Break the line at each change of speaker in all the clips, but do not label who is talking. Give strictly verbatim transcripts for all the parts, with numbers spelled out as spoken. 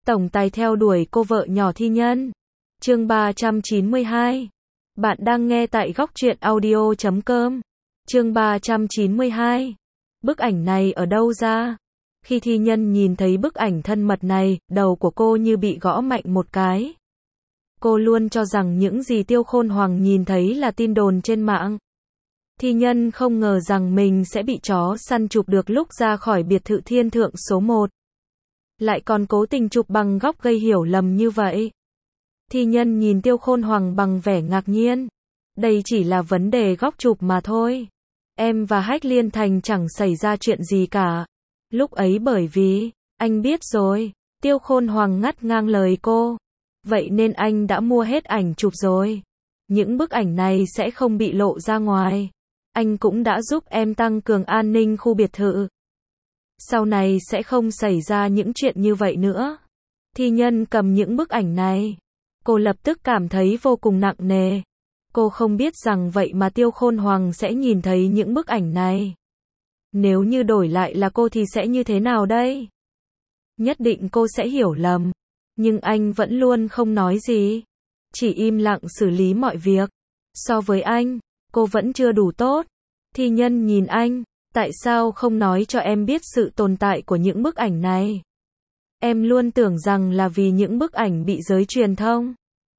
tổng tài theo đuổi cô vợ nhỏ Thi Nhân. Chương ba trăm chín mươi hai. Bạn đang nghe tại góc truyện audio chấm com. Chương ba trăm chín mươi hai. Bức ảnh này ở đâu ra? Khi Thi Nhân nhìn thấy bức ảnh thân mật này, đầu của cô như bị gõ mạnh một cái. Cô luôn cho rằng những gì Tiêu Khôn Hoàng nhìn thấy là tin đồn trên mạng. Thi Nhân không ngờ rằng mình sẽ bị chó săn chụp được lúc ra khỏi biệt thự thiên thượng số một. Lại còn cố tình chụp bằng góc gây hiểu lầm như vậy. Thi Nhân nhìn Tiêu Khôn Hoàng bằng vẻ ngạc nhiên. Đây chỉ là vấn đề góc chụp mà thôi. Em và Hách Liên Thành chẳng xảy ra chuyện gì cả. Lúc ấy bởi vì, anh biết rồi. Tiêu Khôn Hoàng ngắt ngang lời cô. Vậy nên anh đã mua hết ảnh chụp rồi. Những bức ảnh này sẽ không bị lộ ra ngoài. Anh cũng đã giúp em tăng cường an ninh khu biệt thự. Sau này sẽ không xảy ra những chuyện như vậy nữa. Thi Nhân cầm những bức ảnh này. Cô lập tức cảm thấy vô cùng nặng nề. Cô không biết rằng vậy mà Tiêu Khôn Hoàng sẽ nhìn thấy những bức ảnh này. Nếu như đổi lại là cô thì sẽ như thế nào đây? Nhất định cô sẽ hiểu lầm. Nhưng anh vẫn luôn không nói gì. Chỉ im lặng xử lý mọi việc. So với anh, cô vẫn chưa đủ tốt. Thi Nhân nhìn anh. Tại sao không nói cho em biết sự tồn tại của những bức ảnh này? Em luôn tưởng rằng là vì những bức ảnh bị giới truyền thông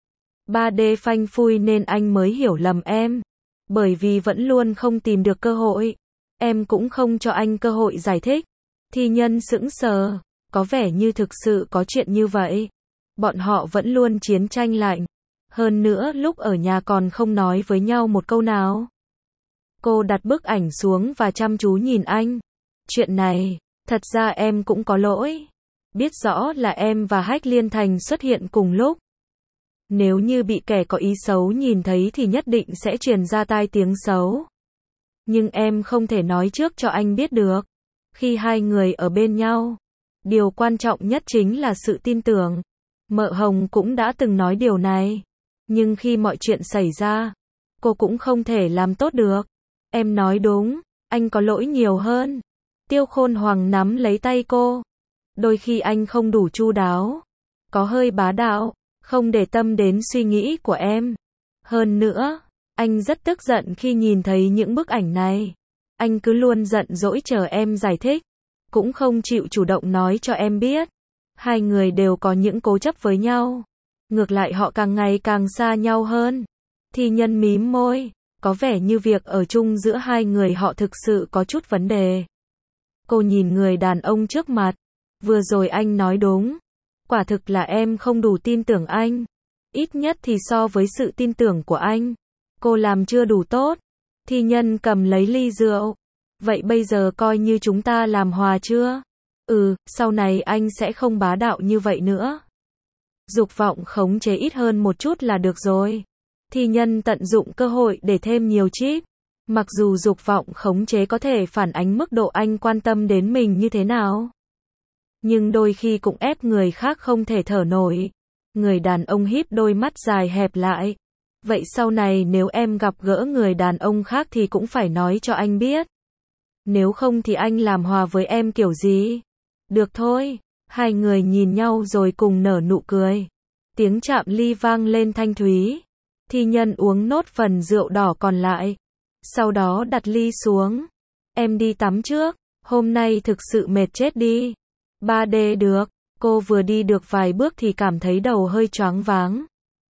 ba D phanh phui nên anh mới hiểu lầm em. Bởi vì vẫn luôn không tìm được cơ hội. Em cũng không cho anh cơ hội giải thích. Thi Nhân sững sờ. Có vẻ như thực sự có chuyện như vậy. Bọn họ vẫn luôn chiến tranh lạnh. Hơn nữa lúc ở nhà còn không nói với nhau một câu nào. Cô đặt bức ảnh xuống và chăm chú nhìn anh. Chuyện này, thật ra em cũng có lỗi. Biết rõ là em và Hách Liên Thành xuất hiện cùng lúc. Nếu như bị kẻ có ý xấu nhìn thấy thì nhất định sẽ truyền ra tai tiếng xấu. Nhưng em không thể nói trước cho anh biết được. Khi hai người ở bên nhau, điều quan trọng nhất chính là sự tin tưởng. Mợ Hồng cũng đã từng nói điều này. Nhưng khi mọi chuyện xảy ra, cô cũng không thể làm tốt được. Em nói đúng, anh có lỗi nhiều hơn. Tiêu Khôn Hoàng nắm lấy tay cô. Đôi khi anh không đủ chu đáo. Có hơi bá đạo, không để tâm đến suy nghĩ của em. Hơn nữa, anh rất tức giận khi nhìn thấy những bức ảnh này. Anh cứ luôn giận dỗi chờ em giải thích. Cũng không chịu chủ động nói cho em biết. Hai người đều có những cố chấp với nhau. Ngược lại họ càng ngày càng xa nhau hơn. Thi Nhân mím môi. Có vẻ như việc ở chung giữa hai người họ thực sự có chút vấn đề. Cô nhìn người đàn ông trước mặt. Vừa rồi anh nói đúng. Quả thực là em không đủ tin tưởng anh. Ít nhất thì so với sự tin tưởng của anh, cô làm chưa đủ tốt. Thi Nhân cầm lấy ly rượu. Vậy bây giờ coi như chúng ta làm hòa chưa? Ừ, sau này anh sẽ không bá đạo như vậy nữa. Dục vọng khống chế ít hơn một chút là được rồi. Thi Nhân tận dụng cơ hội để thêm nhiều chip. Mặc dù dục vọng khống chế có thể phản ánh mức độ anh quan tâm đến mình như thế nào. Nhưng đôi khi cũng ép người khác không thể thở nổi. Người đàn ông híp đôi mắt dài hẹp lại. Vậy sau này nếu em gặp gỡ người đàn ông khác thì cũng phải nói cho anh biết. Nếu không thì anh làm hòa với em kiểu gì? Được thôi. Hai người nhìn nhau rồi cùng nở nụ cười. Tiếng chạm ly vang lên thanh thúy. Thi Nhân uống nốt phần rượu đỏ còn lại. Sau đó đặt ly xuống. Em đi tắm trước. Hôm nay thực sự mệt chết đi. ba D được. Cô vừa đi được vài bước thì cảm thấy đầu hơi choáng váng.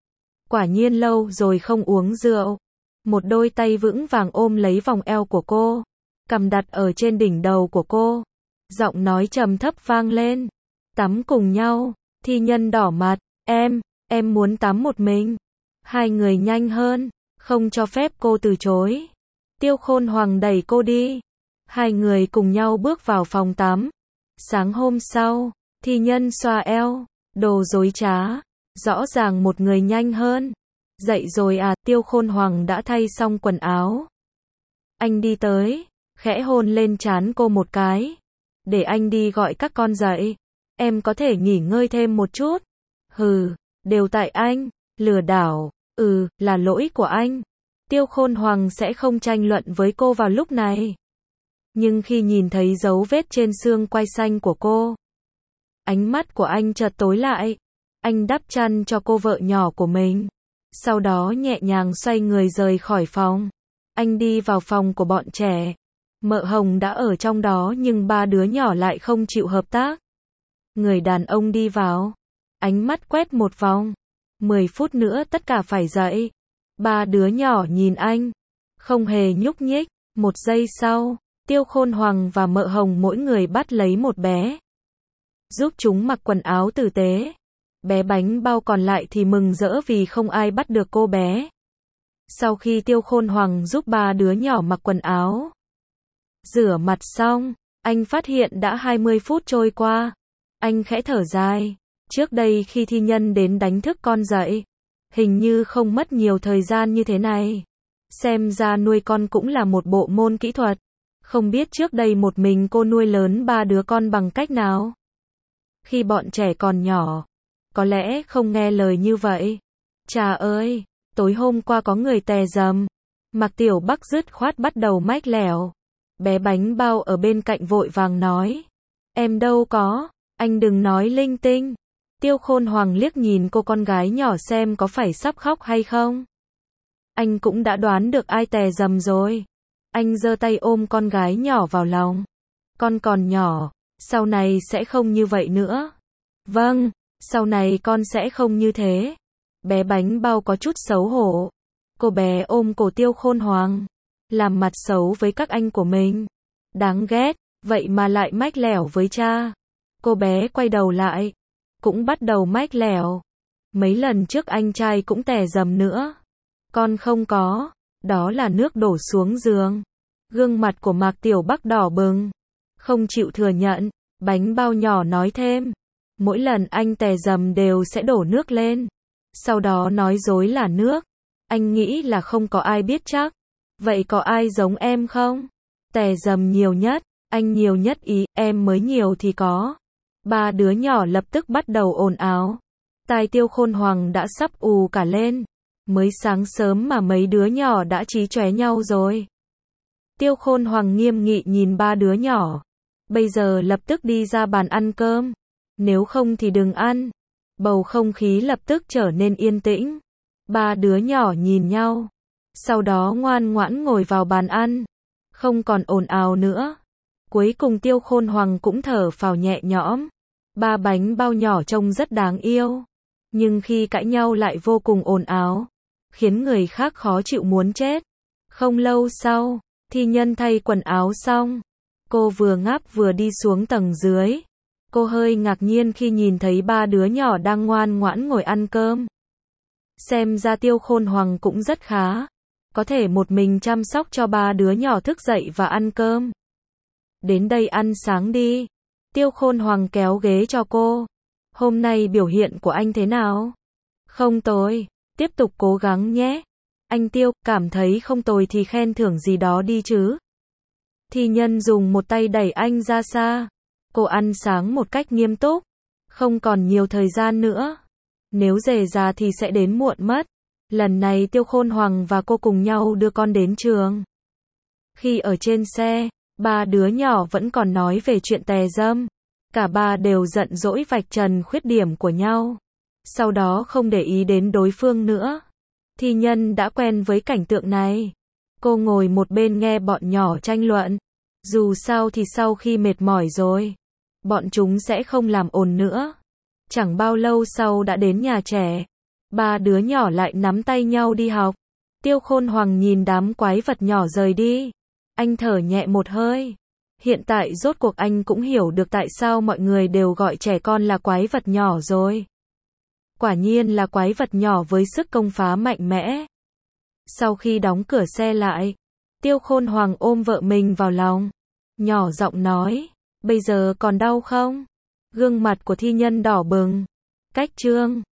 Quả nhiên lâu rồi không uống rượu. Một đôi tay vững vàng ôm lấy vòng eo của cô. Cầm đặt ở trên đỉnh đầu của cô. Giọng nói trầm thấp vang lên. Tắm cùng nhau. Thi Nhân đỏ mặt. Em, em muốn tắm một mình. Hai người nhanh hơn. Không cho phép cô từ chối. Tiêu Khôn Hoàng đẩy cô đi. Hai người cùng nhau bước vào phòng tắm. Sáng hôm sau, Thi Nhân xoa eo. Đồ dối trá. Rõ ràng một người nhanh hơn. Dậy rồi à, Tiêu Khôn Hoàng đã thay xong quần áo. Anh đi tới, khẽ hôn lên trán cô một cái. Để anh đi gọi các con dậy. Em có thể nghỉ ngơi thêm một chút. Hừ, đều tại anh. Lừa đảo. Ừ, là lỗi của anh. Tiêu Khôn Hoàng sẽ không tranh luận với cô vào lúc này. Nhưng khi nhìn thấy dấu vết trên xương quai xanh của cô, Ánh mắt của anh chợt tối lại. Anh đắp chăn cho cô vợ nhỏ của mình. Sau đó nhẹ nhàng xoay người rời khỏi phòng. Anh đi vào phòng của bọn trẻ. Mợ Hồng đã ở trong đó nhưng ba đứa nhỏ lại không chịu hợp tác. Người đàn ông đi vào. Ánh mắt quét một vòng. Mười phút nữa tất cả phải dậy. Ba đứa nhỏ nhìn anh. Không hề nhúc nhích. Một giây sau, Tiêu Khôn Hoàng và Mợ Hồng mỗi người bắt lấy một bé. Giúp chúng mặc quần áo tử tế. Bé Bánh Bao còn lại thì mừng rỡ vì không ai bắt được cô bé. Sau khi Tiêu Khôn Hoàng giúp ba đứa nhỏ mặc quần áo, rửa mặt xong, anh phát hiện đã hai mươi phút trôi qua. Anh khẽ thở dài. Trước đây khi thi nhân đến đánh thức con dậy, hình như không mất nhiều thời gian như thế này. Xem ra nuôi con cũng là một bộ môn kỹ thuật. Không biết trước đây một mình cô nuôi lớn ba đứa con bằng cách nào. Khi bọn trẻ còn nhỏ, có lẽ không nghe lời như vậy. Chà ơi, tối hôm qua có người tè dầm. Mạc Tiểu Bắc dứt khoát bắt đầu mách lẻo. Bé Bánh Bao ở bên cạnh vội vàng nói. Em đâu có, anh đừng nói linh tinh. Tiêu Khôn Hoàng liếc nhìn cô con gái nhỏ xem có phải sắp khóc hay không. Anh cũng đã đoán được ai tè dầm rồi. Anh giơ tay ôm con gái nhỏ vào lòng. Con còn nhỏ, sau này sẽ không như vậy nữa. Vâng, sau này con sẽ không như thế. Bé Bánh Bao có chút xấu hổ. Cô bé ôm cổ Tiêu Khôn Hoàng, làm mặt xấu với các anh của mình. Đáng ghét, vậy mà lại mách lẻo với cha. Cô bé quay đầu lại, cũng bắt đầu mách lẻo. Mấy lần trước anh trai cũng tè dầm nữa. Con không có, đó là nước đổ xuống giường. Gương mặt của Mạc Tiểu Bắc đỏ bừng, không chịu thừa nhận. Bánh Bao nhỏ nói thêm, mỗi lần anh tè dầm đều sẽ đổ nước lên, sau đó nói dối là nước. Anh nghĩ là không có ai biết chắc. Vậy có ai giống em không? Tè dầm nhiều nhất, anh nhiều nhất ý, em mới nhiều thì có. Ba đứa nhỏ lập tức bắt đầu ồn ào. Tai Tiêu Khôn Hoàng đã sắp ù cả lên. Mới sáng sớm mà mấy đứa nhỏ đã chí chóe nhau rồi. Tiêu Khôn Hoàng nghiêm nghị nhìn ba đứa nhỏ. Bây giờ lập tức đi ra bàn ăn cơm. Nếu không thì đừng ăn. Bầu không khí lập tức trở nên yên tĩnh. Ba đứa nhỏ nhìn nhau. Sau đó ngoan ngoãn ngồi vào bàn ăn. Không còn ồn ào nữa. Cuối cùng Tiêu Khôn Hoàng cũng thở phào nhẹ nhõm. Ba Bánh Bao nhỏ trông rất đáng yêu. Nhưng khi cãi nhau lại vô cùng ồn ào. Khiến người khác khó chịu muốn chết. Không lâu sau, thi nhân thay quần áo xong. Cô vừa ngáp vừa đi xuống tầng dưới. Cô hơi ngạc nhiên khi nhìn thấy ba đứa nhỏ đang ngoan ngoãn ngồi ăn cơm. Xem ra Tiêu Khôn Hoàng cũng rất khá. Có thể một mình chăm sóc cho ba đứa nhỏ thức dậy và ăn cơm. Đến đây ăn sáng đi. Tiêu Khôn Hoàng kéo ghế cho cô. Hôm nay biểu hiện của anh thế nào? Không tồi. Tiếp tục cố gắng nhé. Anh Tiêu, cảm thấy không tồi thì khen thưởng gì đó đi chứ. Thi nhân dùng một tay đẩy anh ra xa. Cô ăn sáng một cách nghiêm túc. Không còn nhiều thời gian nữa. Nếu rề ra thì sẽ đến muộn mất. Lần này Tiêu Khôn Hoàng và cô cùng nhau đưa con đến trường. Khi ở trên xe, ba đứa nhỏ vẫn còn nói về chuyện tè dâm. Cả ba đều giận dỗi vạch trần khuyết điểm của nhau. Sau đó không để ý đến đối phương nữa. Thi nhân đã quen với cảnh tượng này. Cô ngồi một bên nghe bọn nhỏ tranh luận. Dù sao thì sau khi mệt mỏi rồi, bọn chúng sẽ không làm ồn nữa. Chẳng bao lâu sau đã đến nhà trẻ. Ba đứa nhỏ lại nắm tay nhau đi học. Tiêu Khôn Hoàng nhìn đám quái vật nhỏ rời đi. Anh thở nhẹ một hơi. Hiện tại rốt cuộc anh cũng hiểu được tại sao mọi người đều gọi trẻ con là quái vật nhỏ rồi. Quả nhiên là quái vật nhỏ với sức công phá mạnh mẽ. Sau khi đóng cửa xe lại, Tiêu Khôn Hoàng ôm vợ mình vào lòng. Nhỏ giọng nói, bây giờ còn đau không? Gương mặt của thi nhân đỏ bừng. Cách chương